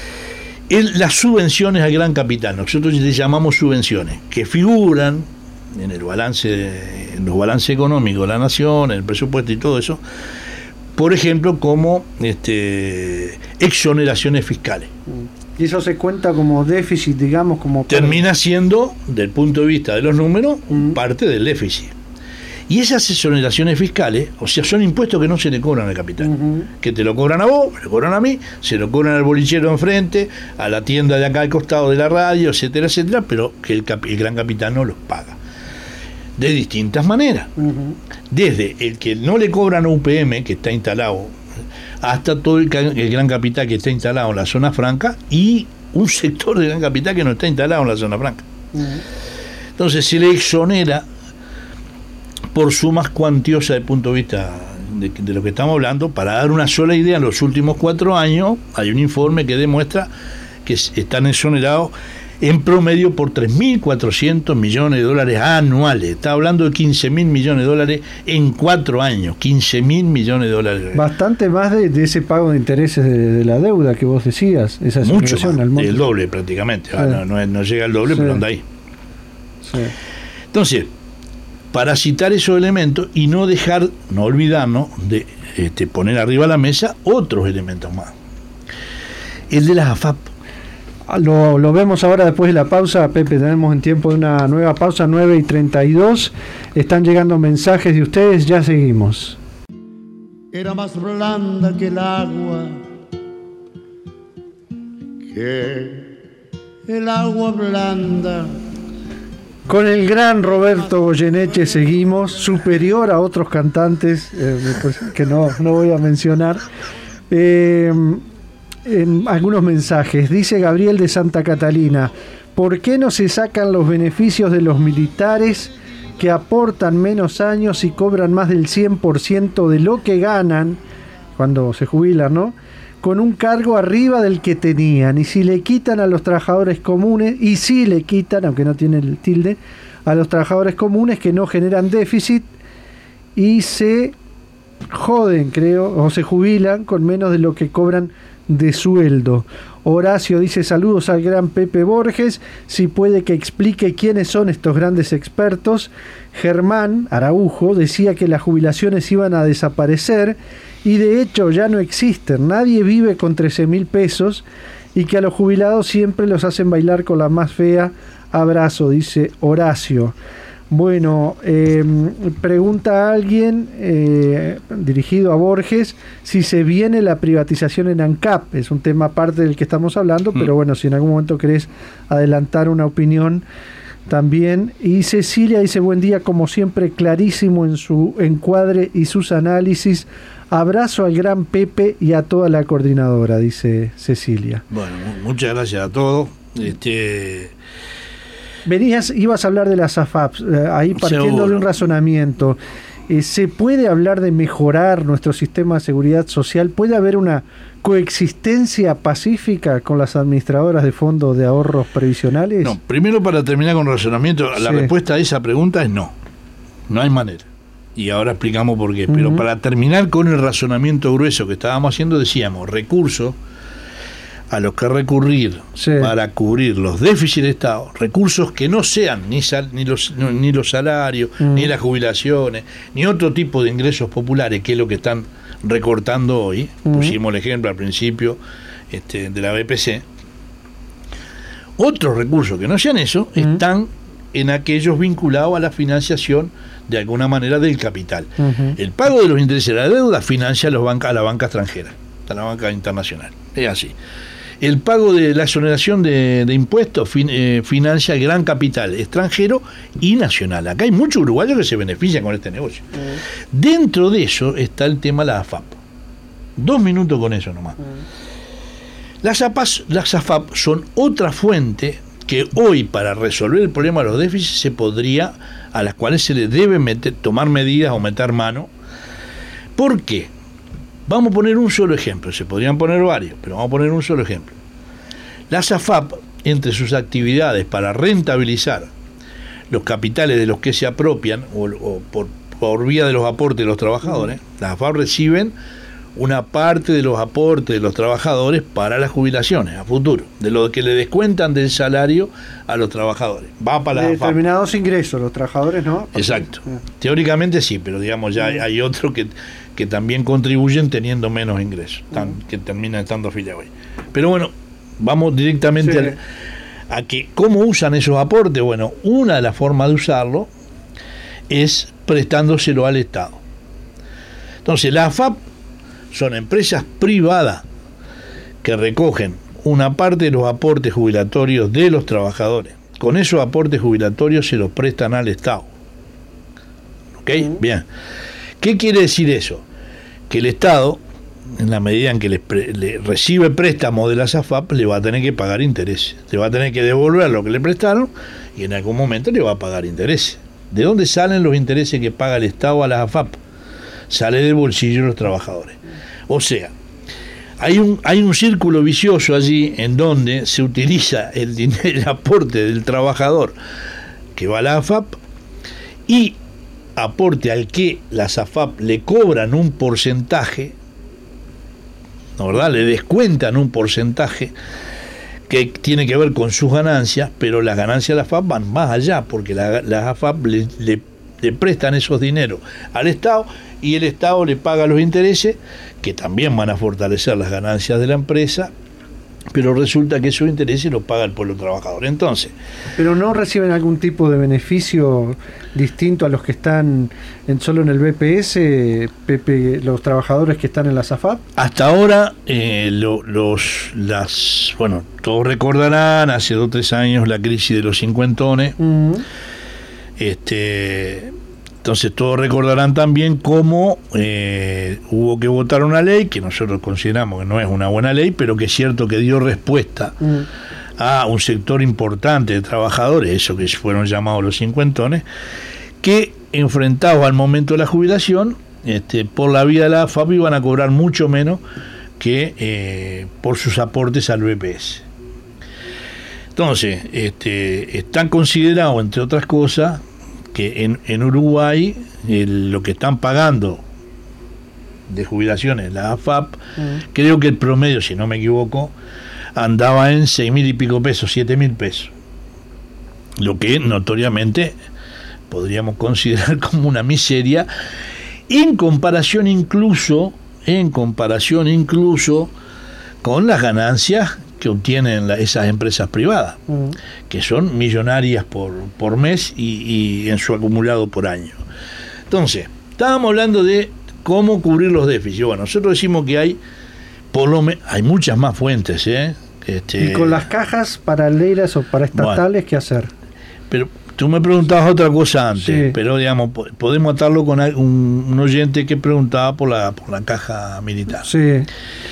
el, las subvenciones al gran capital. Nosotros le llamamos subvenciones, que figuran en el balance, en los balances económicos de la nación, en el presupuesto y todo eso, por ejemplo, como este, exoneraciones fiscales. Y eso se cuenta como déficit, digamos, como... Termina siendo, del punto de vista de los números, mm. parte del déficit. Y esas exoneraciones fiscales, o sea, son impuestos que no se le cobran al capital, uh-huh. que te lo cobran a vos, me lo cobran a mí, se lo cobran al bolichero enfrente, a la tienda de acá al costado de la radio, etcétera, etcétera, pero que el, cap- el gran capital no los paga. De distintas maneras. Uh-huh. Desde el que no le cobran a U P M, que está instalado, hasta todo el, el gran capital que está instalado en la zona franca, y un sector del gran capital que no está instalado en la zona franca. Uh-huh. Entonces se le exonera por sumas cuantiosas desde el punto de vista de, de lo que estamos hablando. Para dar una sola idea, en los últimos cuatro años hay un informe que demuestra que están exonerados en promedio por tres mil cuatrocientos millones de dólares anuales. Está hablando de quince mil millones de dólares en cuatro años, quince mil millones de dólares. Bastante más de, de ese pago de intereses de, de la deuda que vos decías. Esa mucho más, al el doble prácticamente. Sí. Ah, no, no, no llega al doble, sí. pero anda ahí. Sí. Entonces, para citar esos elementos y no dejar, no olvidarnos de este, poner arriba de la mesa otros elementos más. El de las A F A P. Lo, lo vemos ahora después de la pausa, Pepe. Tenemos en tiempo de una nueva pausa, nueve y treinta y dos. Están llegando mensajes de ustedes, ya seguimos. Era más blanda que el agua, que el agua blanda. Con el gran Roberto Goyeneche seguimos, superior a otros cantantes eh, pues, que no, no voy a mencionar. Eh, en algunos mensajes, dice Gabriel de Santa Catalina: ¿por qué no se sacan los beneficios de los militares que aportan menos años y cobran más del cien por ciento de lo que ganan cuando se jubilan, ¿no? Con un cargo arriba del que tenían, y si le quitan a los trabajadores comunes, y si le quitan, aunque no tiene el tilde, a los trabajadores comunes que no generan déficit y se joden, creo, o se jubilan con menos de lo que cobran de sueldo? Horacio dice: saludos al gran Pepe Borges, si puede que explique quiénes son estos grandes expertos. Germán Araujo decía que las jubilaciones iban a desaparecer y de hecho ya no existen, nadie vive con trece mil pesos y que a los jubilados siempre los hacen bailar con la más fea. Abrazo, dice Horacio. Bueno, eh, pregunta a alguien eh, dirigido a Borges si se viene la privatización en ANCAP. Es un tema aparte del que estamos hablando, mm. pero bueno, si en algún momento querés adelantar una opinión también. Y Cecilia dice: buen día, como siempre, clarísimo en su encuadre y sus análisis. Abrazo al gran Pepe y a toda la coordinadora, dice Cecilia. Bueno, muchas gracias a todos. Este... Venías, ibas a hablar de las A F A P, eh, ahí partiendo Seguro. de un razonamiento. Eh, ¿Se puede hablar de mejorar nuestro sistema de seguridad social? ¿Puede haber una coexistencia pacífica con las administradoras de fondos de ahorros previsionales? No, primero, para terminar con el razonamiento, la sí. respuesta a esa pregunta es no. No hay manera. Y ahora explicamos por qué. Uh-huh. Pero para terminar con el razonamiento grueso que estábamos haciendo, decíamos recursos a los que recurrir sí. para cubrir los déficits de Estado, recursos que no sean ni, sal, ni, los, no, ni los salarios, mm. ni las jubilaciones, ni otro tipo de ingresos populares, que es lo que están recortando hoy. Mm. Pusimos el ejemplo al principio este, de la B P C. Otros recursos que no sean eso mm. están en aquellos vinculados a la financiación de alguna manera del capital. Uh-huh. El pago de los intereses de la deuda financia a, los banca, a la banca extranjera, a la banca internacional. Es así. El pago de la exoneración de, de impuestos fin, eh, financia el gran capital extranjero y nacional. Acá hay muchos uruguayos que se benefician con este negocio. Uh-huh. Dentro de eso está el tema de la A F A P. Dos minutos con eso nomás. Uh-huh. Las A F A P, las A F A P son otra fuente que hoy, para resolver el problema de los déficits, se podría, a las cuales se le debe meter, tomar medidas o meter mano. ¿Por qué? Vamos a poner un solo ejemplo, se podrían poner varios, pero vamos a poner un solo ejemplo. Las A F A P, entre sus actividades para rentabilizar los capitales de los que se apropian, o, o por, por vía de los aportes de los trabajadores, las A F A P reciben una parte de los aportes de los trabajadores para las jubilaciones a futuro, de lo que le descuentan del salario a los trabajadores. Va para de las determinados ingresos, los trabajadores no. Exacto. Teóricamente sí, pero digamos ya hay, hay otros que, que también contribuyen teniendo menos ingresos, tan, que terminan estando afiliados ahí. Pero bueno, vamos directamente sí. al, a que cómo usan esos aportes. Bueno, una de las formas de usarlo es prestándoselo al Estado. Entonces, la A F A P son empresas privadas que recogen una parte de los aportes jubilatorios de los trabajadores. Con esos aportes jubilatorios se los prestan al Estado. ¿Ok? Uh-huh. Bien. ¿Qué quiere decir eso? Que el Estado, en la medida en que le, pre- le recibe préstamos de las A F A P, le va a tener que pagar intereses. Le va a tener que devolver lo que le prestaron y en algún momento le va a pagar intereses. ¿De dónde salen los intereses que paga el Estado a las A F A P? Sale del bolsillo de los trabajadores. O sea, hay un, hay un círculo vicioso allí en donde se utiliza el, dinero, el aporte del trabajador que va a la A F A P y aporte al que las A F A P le cobran un porcentaje, ¿no, verdad? Le descuentan un porcentaje que tiene que ver con sus ganancias, pero las ganancias de la A F A P van más allá, porque la, las A F A P le, le, le prestan esos dineros al Estado y el Estado le paga los intereses, que también van a fortalecer las ganancias de la empresa, pero resulta que esos intereses los paga el pueblo trabajador. Entonces, pero no reciben algún tipo de beneficio distinto a los que están en, solo en el B P S, Pepe, los trabajadores que están en las A F A P. Hasta ahora, eh, lo, los, las, bueno, todos recordarán hace dos o tres años la crisis de los cincuentones. Uh-huh. Este, entonces todos recordarán también cómo eh, hubo que votar una ley que nosotros consideramos que no es una buena ley, pero que es cierto que dio respuesta uh-huh. a un sector importante de trabajadores, eso que fueron llamados los cincuentones, que enfrentados al momento de la jubilación, este, por la vía de la A F A P iban a cobrar mucho menos que eh, por sus aportes al B P S. Entonces, este, están considerados, entre otras cosas, que en, en Uruguay el, lo que están pagando de jubilaciones la A F A P, uh-huh. creo que el promedio, si no me equivoco, andaba en seis mil y pico pesos, siete mil pesos, lo que notoriamente podríamos considerar como una miseria en comparación incluso en comparación incluso con las ganancias que obtienen la, esas empresas privadas, uh-huh. que son millonarias por, por mes y, y en su acumulado por año. Entonces, estábamos hablando de cómo cubrir los déficits. Bueno, nosotros decimos que hay por lo me- hay muchas más fuentes, ¿eh? Este, y con las cajas paralelas o paraestatales, bueno, ¿qué hacer? Pero tú me preguntabas otra cosa antes, sí. pero digamos, podemos atarlo con un, un oyente que preguntaba por la, por la caja militar. Sí.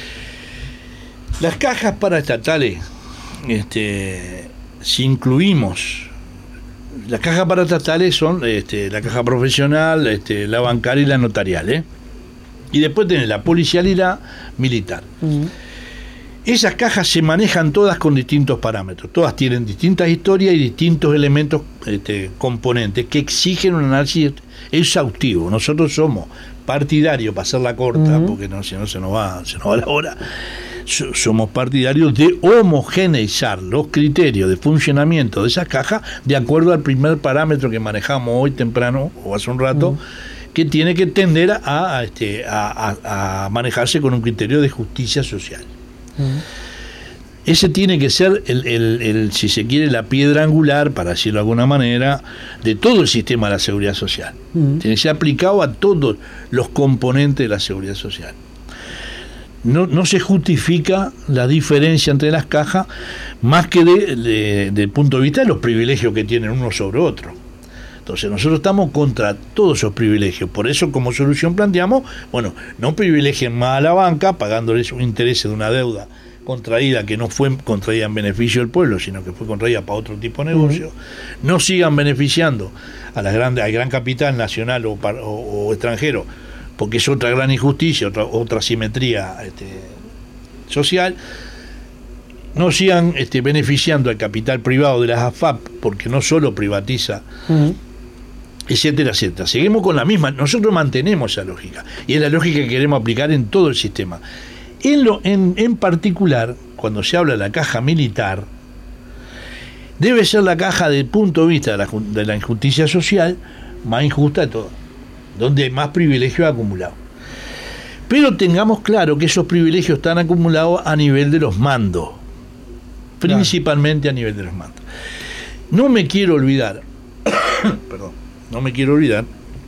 Las cajas paraestatales, este, si incluimos, las cajas paraestatales son este, la caja profesional, este, la bancaria y la notarial, ¿eh? Y después tenés la policial y la militar. Uh-huh. Esas cajas se manejan todas con distintos parámetros, todas tienen distintas historias y distintos elementos, este, componentes que exigen un análisis exhaustivo. Nosotros somos partidarios, para hacerla corta, uh-huh. porque no, si no se nos va, se nos va la hora, so, somos partidarios de homogeneizar los criterios de funcionamiento de esas cajas de acuerdo al primer parámetro que manejamos hoy temprano o hace un rato, uh-huh. que tiene que tender a, a, este, a, a, a manejarse con un criterio de justicia social. Uh-huh. Ese tiene que ser, el, el, el, si se quiere, la piedra angular, para decirlo de alguna manera, de todo el sistema de la seguridad social. Uh-huh. Tiene que ser aplicado a todos los componentes de la seguridad social. No, no se justifica la diferencia entre las cajas más que de, de, del punto de vista de los privilegios que tienen uno sobre otro. Entonces nosotros estamos contra todos esos privilegios. Por eso, como solución planteamos, bueno, no privilegien más a la banca pagándoles un interés de una deuda contraída que no fue contraída en beneficio del pueblo, sino que fue contraída para otro tipo de negocio. Uh-huh. No sigan beneficiando a las grandes, al gran capital nacional o, o, o extranjero, porque es otra gran injusticia, otra, otra asimetría este, social. No sigan este, beneficiando al capital privado de las A F A P, porque no solo privatiza uh-huh. etcétera, etcétera. Seguimos con la misma, nosotros mantenemos esa lógica, y es la lógica que queremos aplicar en todo el sistema. En, lo, en, en particular, cuando se habla de la caja militar, debe ser la caja desde el punto de vista de la, de la injusticia social más injusta de todo, donde más privilegios acumulados. Pero tengamos claro que esos privilegios están acumulados a nivel de los mandos, principalmente a nivel de los mandos. No me quiero olvidar, perdón, no me quiero olvidar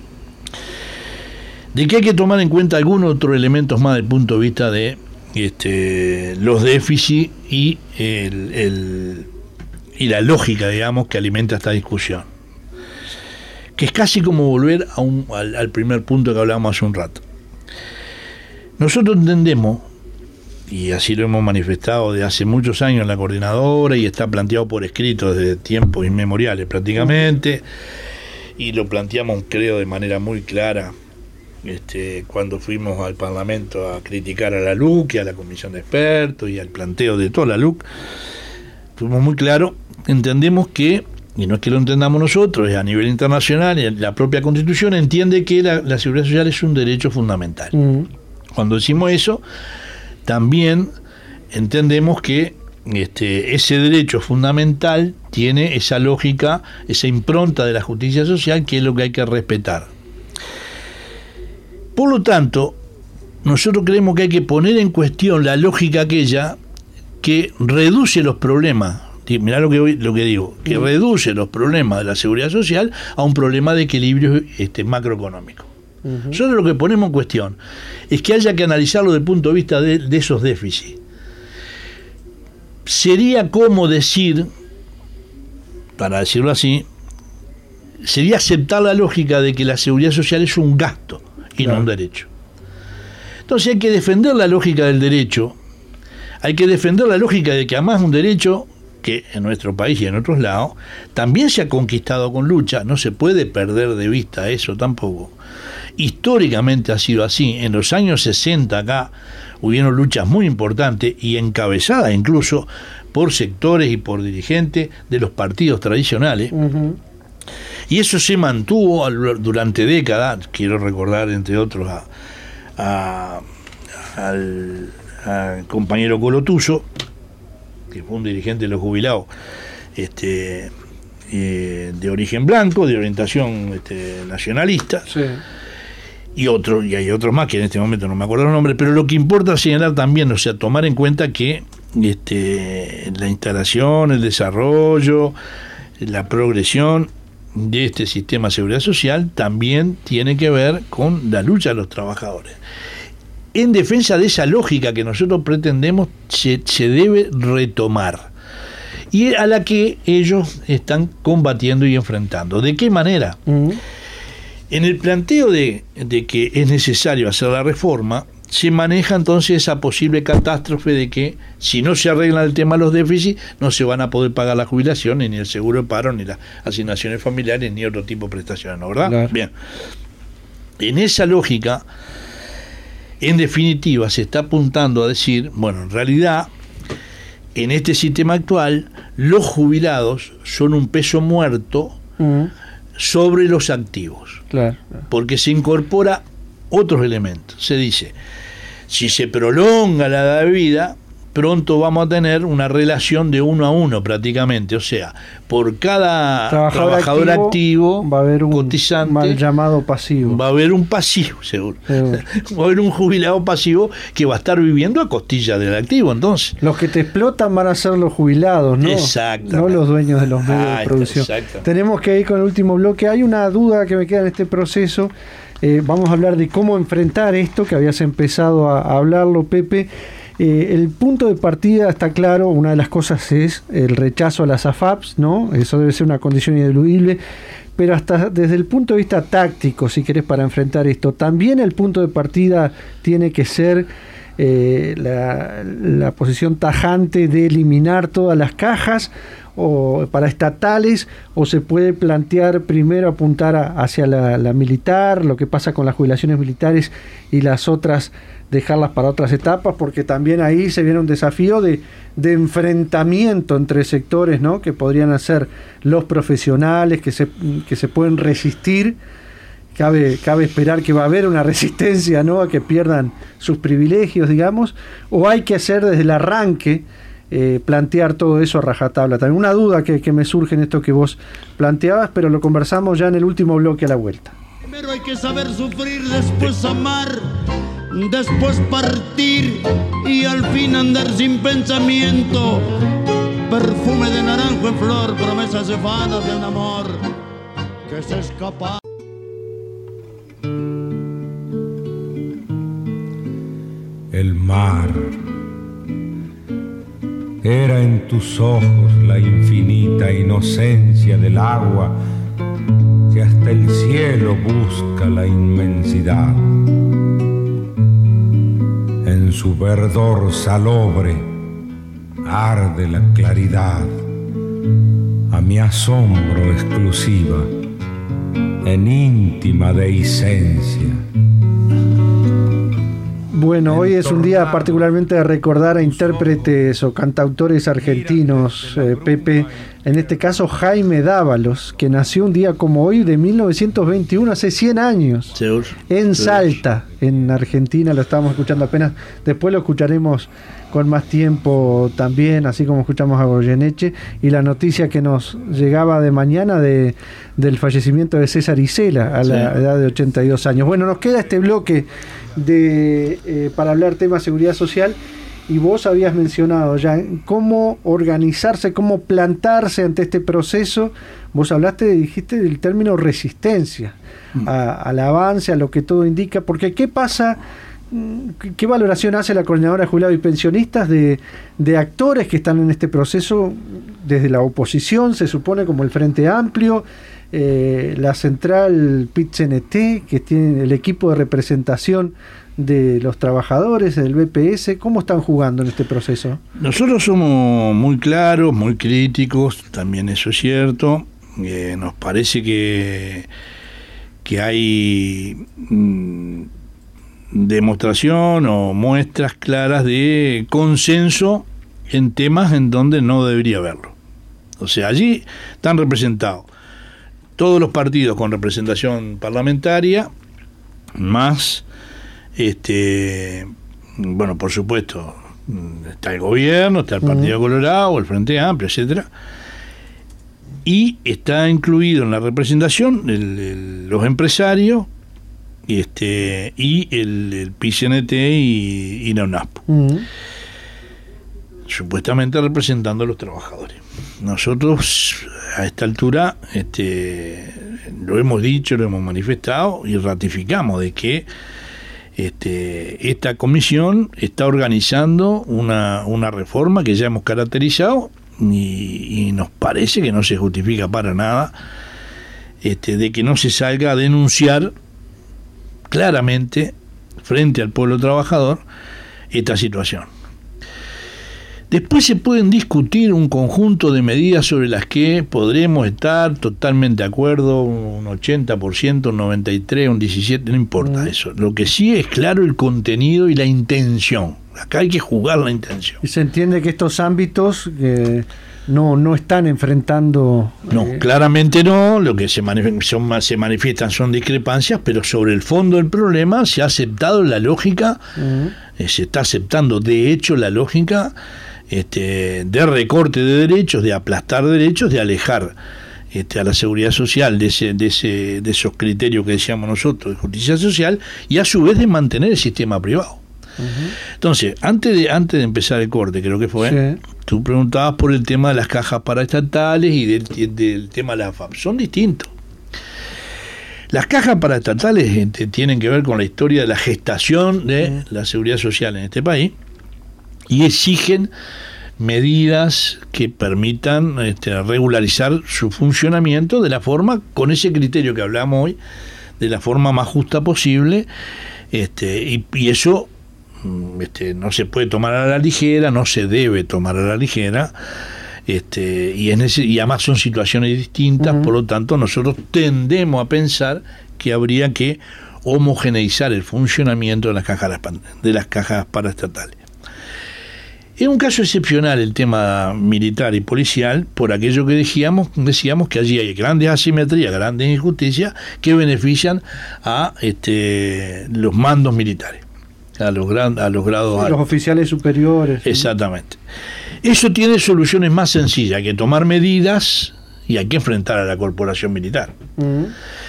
de que hay que tomar en cuenta algunos otros elementos más desde el punto de vista de este, los déficits y, el, el, y la lógica, digamos, que alimenta esta discusión. Que es casi como volver a un, al, al primer punto que hablábamos hace un rato. Nosotros entendemos, y así lo hemos manifestado desde hace muchos años en la coordinadora, y está planteado por escrito desde tiempos inmemoriales prácticamente, y lo planteamos, creo, de manera muy clara este, cuando fuimos al Parlamento a criticar a la L U C y a la Comisión de Expertos y al planteo de toda la L U C. Fuimos muy claros, entendemos que, y no es que lo entendamos nosotros, es a nivel internacional, y la propia Constitución entiende que la, la seguridad social es un derecho fundamental. Mm. Cuando decimos eso, también entendemos que este, ese derecho fundamental tiene esa lógica, esa impronta de la justicia social, que es lo que hay que respetar. Por lo tanto, nosotros creemos que hay que poner en cuestión la lógica aquella que reduce los problemas, mirá lo que, lo que digo, que mm. reduce los problemas de la seguridad social a un problema de equilibrio este, macroeconómico. Uh-huh. Nosotros lo que ponemos en cuestión es que haya que analizarlo desde el punto de vista de, de esos déficits. Sería como decir, para decirlo así, sería aceptar la lógica de que la seguridad social es un gasto y claro. no un derecho. Entonces hay que defender la lógica del derecho, hay que defender la lógica de que además un derecho que en nuestro país y en otros lados también se ha conquistado con lucha, no se puede perder de vista eso tampoco. Históricamente ha sido así. En los años sesenta acá hubieron luchas muy importantes y encabezadas incluso por sectores y por dirigentes de los partidos tradicionales. Uh-huh. Y eso se mantuvo durante décadas. Quiero recordar, entre otros, a, a, al, al compañero Colotuso, que fue un dirigente de los jubilados, este, eh, de origen blanco, de orientación este, nacionalista. Sí. Y otros, y hay otros más que en este momento no me acuerdo los nombres, pero lo que importa señalar también, o sea, tomar en cuenta que este, la instalación, el desarrollo, la progresión de este sistema de seguridad social también tiene que ver con la lucha de los trabajadores. En defensa de esa lógica que nosotros pretendemos, se, se debe retomar, y a la que ellos están combatiendo y enfrentando. ¿De qué manera? Uh-huh. En el planteo de, de que es necesario hacer la reforma, se maneja entonces esa posible catástrofe de que si no se arregla el tema de los déficits, no se van a poder pagar las jubilaciones, ni el seguro de paro, ni las asignaciones familiares, ni otro tipo de prestaciones, ¿no, verdad? Claro. Bien. En esa lógica, en definitiva, se está apuntando a decir, bueno, en realidad, en este sistema actual, los jubilados son un peso muerto uh-huh. sobre los activos, claro, claro. porque se incorpora otros elementos. Se dice, si se prolonga la edad de vida, pronto vamos a tener una relación de uno a uno prácticamente, o sea, por cada trabajador, trabajador activo, activo va a haber un cotizante, mal llamado pasivo. Va a haber un pasivo, seguro. seguro. Va a haber un jubilado pasivo que va a estar viviendo a costilla del activo, entonces. Los que te explotan van a ser los jubilados, ¿no? Exactamente. No los dueños de los medios ah, de producción. Tenemos que ir con el último bloque. Hay una duda que me queda en este proceso. Eh, vamos a hablar de cómo enfrentar esto, que habías empezado a, a hablarlo, Pepe. Eh, el punto de partida está claro, una de las cosas es el rechazo a las A F A Ps, ¿no? Eso debe ser una condición ineludible, pero hasta desde el punto de vista táctico, si querés, para enfrentar esto, también el punto de partida tiene que ser eh, la, la posición tajante de eliminar todas las cajas, o para estatales, o se puede plantear primero apuntar a, hacia la, la militar, lo que pasa con las jubilaciones militares y las otras dejarlas para otras etapas, porque también ahí se viene un desafío de, de enfrentamiento entre sectores, ¿no? Que podrían ser los profesionales, que se, que se pueden resistir. Cabe, cabe esperar que va a haber una resistencia, ¿no? A que pierdan sus privilegios, digamos, o hay que hacer desde el arranque, eh, plantear todo eso a rajatabla. También una duda que, que me surge en esto que vos planteabas, pero lo conversamos ya en el último bloque a la vuelta. Primero hay que saber sufrir, después amar, después partir y al fin andar sin pensamiento. Perfume de naranjo en flor, promesas cefadas de un amor que se escapa. El mar era en tus ojos la infinita inocencia del agua que hasta el cielo busca la inmensidad. En su verdor salobre arde la claridad, a mi asombro exclusiva, en íntima dehiscencia. Bueno, hoy es un día particularmente de recordar a intérpretes o cantautores argentinos, eh, Pepe, en este caso Jaime Dávalos, que nació un día como hoy de mil novecientos veintiuno, hace cien años, Seguro. en Seguro. Salta, en Argentina. Lo estábamos escuchando apenas, después lo escucharemos con más tiempo también, así como escuchamos a Goyeneche, y la noticia que nos llegaba de mañana de, del fallecimiento de César Isela a la sí. edad de ochenta y dos años. Bueno, nos queda este bloque de eh, para hablar tema seguridad social, y vos habías mencionado ya cómo organizarse, cómo plantarse ante este proceso. Vos hablaste, dijiste del término resistencia mm. a, al avance, a lo que todo indica, porque ¿qué pasa? ¿Qué valoración hace la Coordinadora de Jubilados y Pensionistas de, de actores que están en este proceso desde la oposición, se supone, como el Frente Amplio, eh, la central P I T C N T, que tiene el equipo de representación de los trabajadores, del B P S? ¿Cómo están jugando en este proceso? Nosotros somos muy claros, muy críticos, también eso es cierto. Eh, nos parece que, que hay... Mmm, demostración o muestras claras de consenso en temas en donde no debería haberlo. O sea, allí están representados todos los partidos con representación parlamentaria, más este bueno, por supuesto, está el gobierno, está el Partido uh-huh. Colorado, el Frente Amplio, etcétera, y está incluido en la representación el, el, los empresarios, este y el, el P I C N T y, y la UNASPO, uh-huh. supuestamente representando a los trabajadores. Nosotros a esta altura este, lo hemos dicho, lo hemos manifestado y ratificamos de que este, esta comisión está organizando una, una reforma que ya hemos caracterizado y, y nos parece que no se justifica para nada este, de que no se salga a denunciar claramente frente al pueblo trabajador esta situación. Después se pueden discutir un conjunto de medidas sobre las que podremos estar totalmente de acuerdo, un ochenta por ciento, un noventa y tres por ciento, un diecisiete por ciento, no importa eso. Lo que sí es claro el contenido y la intención. Acá hay que jugar la intención. Y se entiende que estos ámbitos eh, no, no están enfrentando... No, eh... claramente no. Lo que se, manif- son, se manifiestan son discrepancias, pero sobre el fondo del problema se ha aceptado la lógica, uh-huh. eh, se está aceptando de hecho la lógica este, de recorte de derechos, de aplastar derechos, de alejar este, a la seguridad social de, ese, de, ese, de esos criterios que decíamos nosotros de justicia social, y a su vez de mantener el sistema privado. Uh-huh. Entonces, antes de antes de empezar el corte, creo que fue, sí. tú preguntabas por el tema de las cajas paraestatales y del, del tema de la A F A P. Son distintos. Las cajas paraestatales este, tienen que ver con la historia de la gestación de uh-huh. la seguridad social en este país y exigen medidas que permitan este, regularizar su funcionamiento de la forma, con ese criterio que hablamos hoy, de la forma más justa posible, este, y, y eso Este, no se puede tomar a la ligera, no se debe tomar a la ligera, Este, y, en ese, y además son situaciones distintas, uh-huh. Por lo tanto nosotros tendemos a pensar que habría que homogeneizar el funcionamiento de las cajas, de las cajas paraestatales. Es un caso excepcional el tema militar y policial, por aquello que decíamos, decíamos que allí hay grandes asimetrías, grandes injusticias que benefician a este, los mandos militares, a los, gran, a los grados altos. Los oficiales superiores. Exactamente. Eso tiene soluciones más sencillas, hay que tomar medidas y hay que enfrentar a la corporación militar. Uh-huh.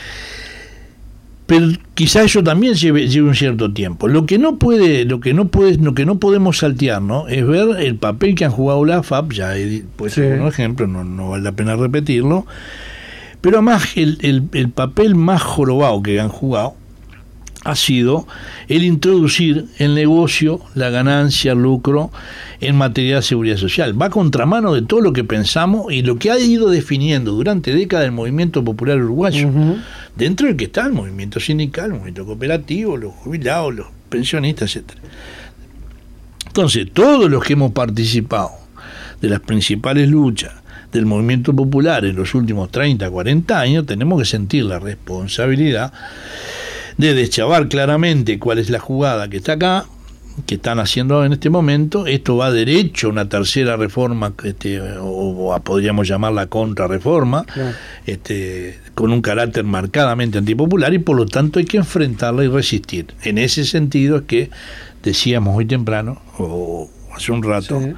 Pero quizá eso también lleve, lleve un cierto tiempo. Lo que no puede, lo que no puede, lo que no podemos saltear, ¿no?, es ver el papel que han jugado la F A P, ya he puesto sí. un ejemplo, no, no vale la pena repetirlo, pero además el, el, el papel más jorobado que han jugado ha sido el introducir el negocio, la ganancia, el lucro en materia de seguridad social. Va a contramano de todo lo que pensamos y lo que ha ido definiendo durante décadas el movimiento popular uruguayo, uh-huh. dentro del que está el movimiento sindical, el movimiento cooperativo, los jubilados, los pensionistas, etcétera. Entonces, todos los que hemos participado de las principales luchas del movimiento popular en los últimos treinta, cuarenta años, tenemos que sentir la responsabilidad de deschavar claramente cuál es la jugada que está acá, que están haciendo en este momento. Esto va derecho a una tercera reforma, este, o, o podríamos llamarla contrarreforma, claro. este, con un carácter marcadamente antipopular, y por lo tanto hay que enfrentarla y resistir. En ese sentido es que decíamos hoy temprano, o hace un rato, sí.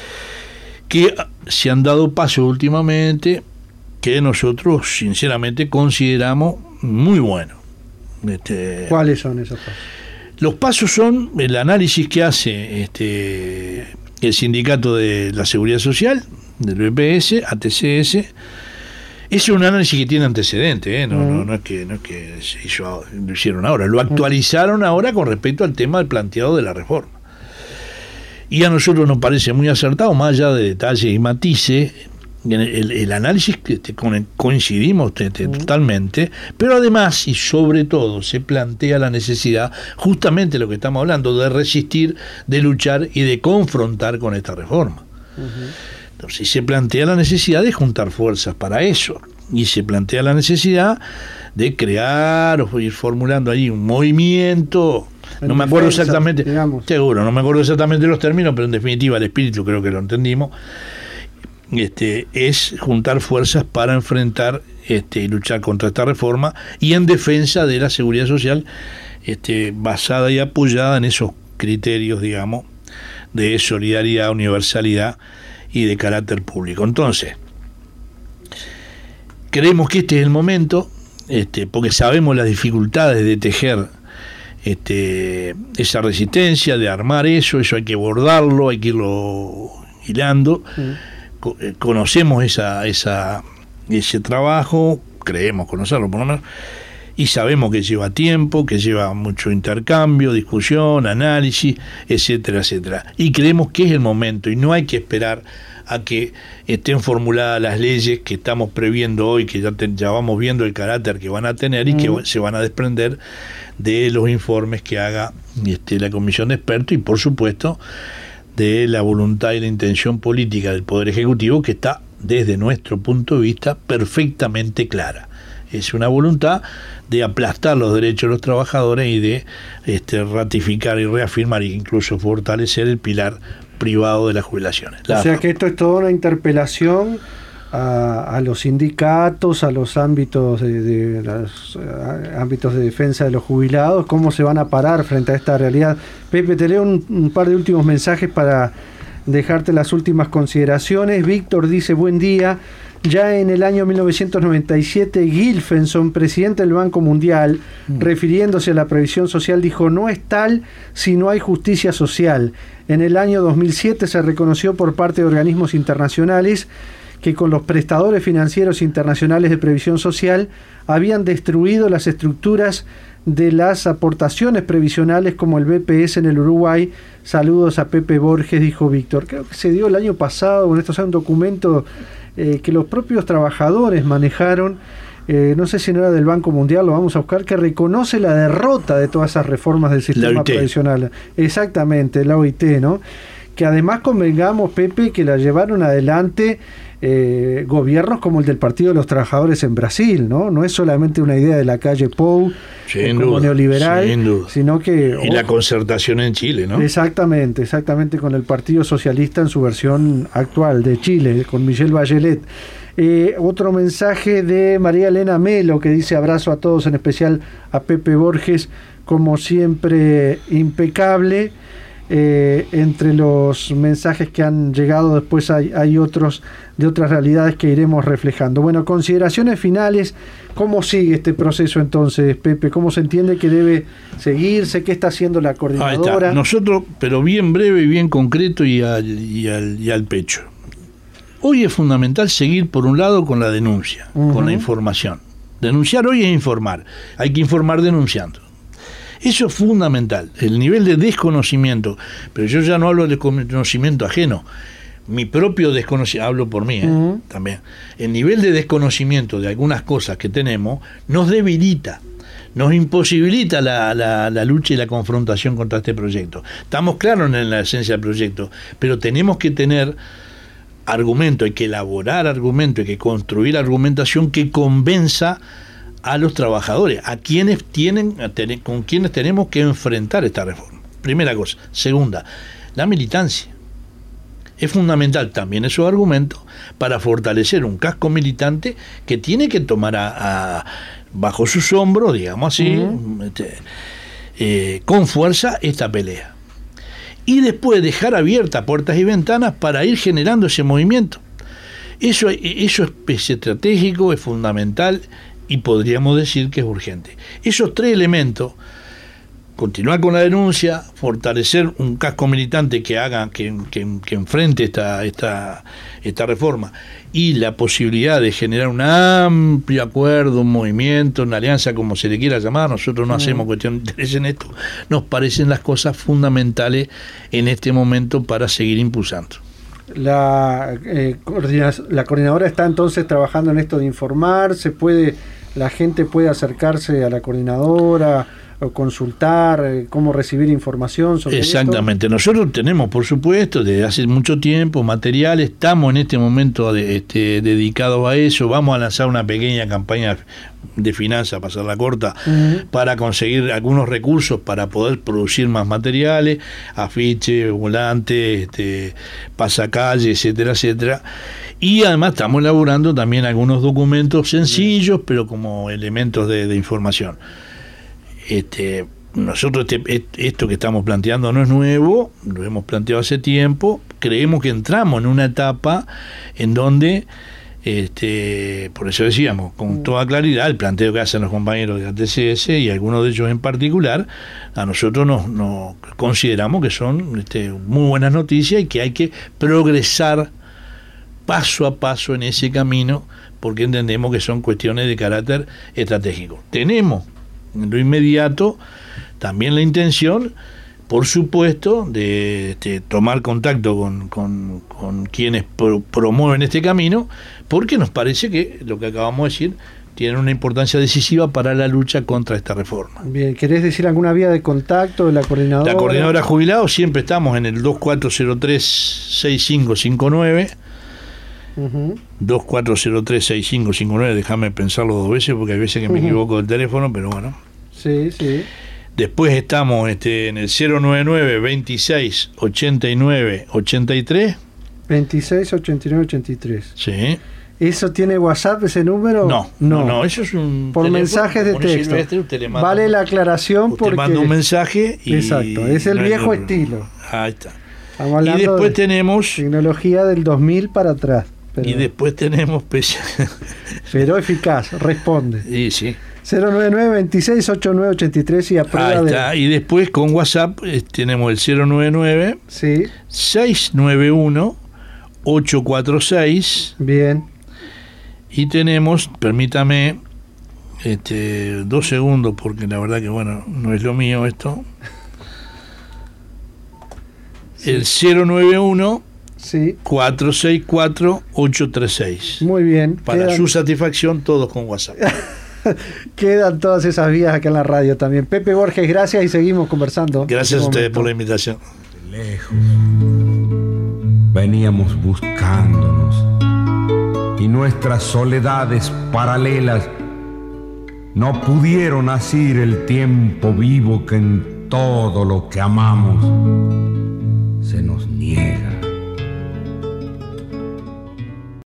que se han dado pasos últimamente que nosotros sinceramente consideramos muy buenos. Este, ¿Cuáles son esos pasos? Los pasos son el análisis que hace este, el Sindicato de la Seguridad Social, del B P S, A T C S. Es un análisis que tiene antecedentes, ¿eh? no, uh-huh. no, no, es que, no es que se hizo, lo hicieron ahora, lo actualizaron ahora con respecto al tema del planteado de la reforma. Y a nosotros nos parece muy acertado, más allá de detalles y matices, El, el análisis que te, con, coincidimos te, te, totalmente, pero además y sobre todo se plantea la necesidad, justamente lo que estamos hablando, de resistir, de luchar y de confrontar con esta reforma. Uh-huh. Entonces se plantea la necesidad de juntar fuerzas para eso, y se plantea la necesidad de crear o ir formulando ahí un movimiento. En no me acuerdo defensa, exactamente, digamos. Seguro, no me acuerdo exactamente los términos, pero en definitiva el espíritu creo que lo entendimos. Este, es juntar fuerzas para enfrentar este, y luchar contra esta reforma y en defensa de la seguridad social, este, basada y apoyada en esos criterios, digamos, de solidaridad, universalidad y de carácter público. Entonces, creemos que este es el momento, este, porque sabemos las dificultades de tejer este, esa resistencia, de armar eso, eso hay que bordarlo, hay que irlo hilando. Sí. Conocemos esa, esa, ese trabajo, creemos conocerlo por lo menos, y sabemos que lleva tiempo, que lleva mucho intercambio, discusión, análisis, etcétera, etcétera. Y creemos que es el momento, y no hay que esperar a que estén formuladas las leyes que estamos previendo hoy, que ya, te, ya vamos viendo el carácter que van a tener y mm. que se van a desprender de los informes que haga este, la comisión de expertos y, por supuesto, de la voluntad y la intención política del Poder Ejecutivo, que está, desde nuestro punto de vista, perfectamente clara. Es una voluntad de aplastar los derechos de los trabajadores y de este, ratificar y reafirmar e incluso fortalecer el pilar privado de las jubilaciones. La o sea que esto es toda una interpelación a, a los sindicatos, a los ámbitos de, de los a, ámbitos de defensa de los jubilados, cómo se van a parar frente a esta realidad. Pepe, te leo un, un par de últimos mensajes para dejarte las últimas consideraciones. Víctor dice: buen día. Ya en el año mil novecientos noventa y siete, Gilfenson, presidente del Banco Mundial, mm. refiriéndose a la previsión social, dijo: no es tal si no hay justicia social. En el año dos mil siete se reconoció por parte de organismos internacionales que con los prestadores financieros internacionales de previsión social habían destruido las estructuras de las aportaciones previsionales como el B P S en el Uruguay. Saludos a Pepe Borges, dijo Víctor. Creo que se dio el año pasado, bueno, esto es un documento eh, que los propios trabajadores manejaron, eh, no sé si no era del Banco Mundial, lo vamos a buscar, que reconoce la derrota de todas esas reformas del sistema previsional. Exactamente, la O I T, ¿no? que además convengamos, Pepe, que la llevaron adelante eh, gobiernos como el del Partido de los Trabajadores en Brasil, ¿no? No es solamente una idea de la calle Pou eh, como duda, neoliberal, sin duda. sino que... Y la concertación en Chile, ¿no? Exactamente, exactamente, con el Partido Socialista en su versión actual de Chile, con Michelle Bachelet. Eh, otro mensaje de María Elena Melo, que dice: abrazo a todos, en especial a Pepe Borges, como siempre impecable. Eh, entre los mensajes que han llegado después hay, hay otros de otras realidades que iremos reflejando. Bueno, consideraciones finales. ¿Cómo sigue este proceso entonces, Pepe? ¿Cómo se entiende que debe seguirse? ¿Qué está haciendo la coordinadora? Ahí está. Nosotros, pero bien breve y bien concreto y al, y al, y al pecho. Hoy es fundamental seguir, por un lado, con la denuncia, uh-huh. con la información. Denunciar hoy es informar. Hay que informar denunciando. Eso es fundamental. El nivel de desconocimiento, pero yo ya no hablo de conocimiento ajeno, mi propio desconocimiento, hablo por mí, ¿eh? uh-huh. también. El nivel de desconocimiento de algunas cosas que tenemos nos debilita, nos imposibilita la, la, la lucha y la confrontación contra este proyecto. Estamos claros en la esencia del proyecto, pero tenemos que tener argumento, hay que elaborar argumento, hay que construir argumentación que convenza a los trabajadores, a quienes tienen, a tener, con quienes tenemos que enfrentar esta reforma. Primera cosa. Segunda, la militancia. Es fundamental también esos argumentos para fortalecer un casco militante que tiene que tomar a, a, bajo sus hombros, digamos así, uh-huh. este, eh, con fuerza esta pelea. Y después dejar abiertas puertas y ventanas para ir generando ese movimiento. Eso, eso es estratégico, es fundamental y podríamos decir que es urgente. Esos tres elementos, continuar con la denuncia, fortalecer un casco militante que haga, que, que, que enfrente esta, esta, esta reforma, y la posibilidad de generar un amplio acuerdo, un movimiento, una alianza, como se le quiera llamar. Nosotros no mm. hacemos cuestión de interés en esto, nos parecen las cosas fundamentales en este momento para seguir impulsando. La, eh, coordina- la coordinadora está entonces trabajando en esto de informar. Se puede, la gente puede acercarse a la coordinadora o consultar, eh, cómo recibir información sobre Exactamente. Esto. Nosotros tenemos, por supuesto, desde hace mucho tiempo materiales, estamos en este momento de, este, dedicados a eso. Vamos a lanzar una pequeña campaña de finanzas, para hacerla corta, uh-huh. para conseguir algunos recursos para poder producir más materiales, afiches, volantes, este, pasacalles, etcétera, etcétera. Y además estamos elaborando también algunos documentos sencillos, uh-huh. pero como elementos de, de información. Este, nosotros este, esto que estamos planteando no es nuevo, lo hemos planteado hace tiempo. Creemos que entramos en una etapa en donde, este, por eso decíamos con toda claridad el planteo que hacen los compañeros de A T C S y algunos de ellos en particular, a nosotros nos, nos consideramos que son este, muy buenas noticias y que hay que progresar paso a paso en ese camino, porque entendemos que son cuestiones de carácter estratégico. Tenemos en lo inmediato también la intención, por supuesto, de, de tomar contacto con, con, con quienes pro, promueven este camino, porque nos parece que lo que acabamos de decir tiene una importancia decisiva para la lucha contra esta reforma. Bien, ¿querés decir alguna vía de contacto de la coordinadora? La coordinadora jubilados, siempre estamos en el dos cuatro cero tres, seis cinco cinco nueve. Uh-huh. dos cuatro cero tres, seis cinco cinco nueve, déjame pensarlo dos veces porque hay veces que me uh-huh. equivoco del teléfono, pero bueno. Sí, sí. Después estamos este, en el cero noventa y nueve, veintiséis, ochenta y nueve, ochenta y tres. veintiséis, ochenta y nueve, ochenta y tres. Sí. ¿Eso tiene WhatsApp, ese número? No, no, no, eso es un por mensajes de texto. Silvestre, manda, vale la aclaración porque... Te manda un mensaje y... Exacto, es el viejo no, estilo. Ahí está. Estamos hablando y después de tenemos... tecnología del dos mil para atrás. Pero, y después tenemos... pero eficaz, responde. Sí, sí. cero noventa y nueve, veintiséis, ochenta y nueve, ochenta y tres y a prueba Ahí está. De... Y después con WhatsApp eh, tenemos el cero noventa y nueve, sí. seiscientos noventa y uno, ochocientos cuarenta y seis. Bien. Y tenemos, permítame, este, dos segundos, porque la verdad que, bueno, no es lo mío esto. Sí. El cero noventa y uno, sí. cuatrocientos sesenta y cuatro, ochocientos treinta y seis. Muy bien. Para quedan... su satisfacción, todos con WhatsApp. Quedan todas esas vías acá en la radio también. Pepe Borges, gracias y seguimos conversando. Gracias a ustedes por la invitación. Lejos. veníamos buscándonos y nuestras soledades paralelas no pudieron asir el tiempo vivo que en todo lo que amamos se nos niega.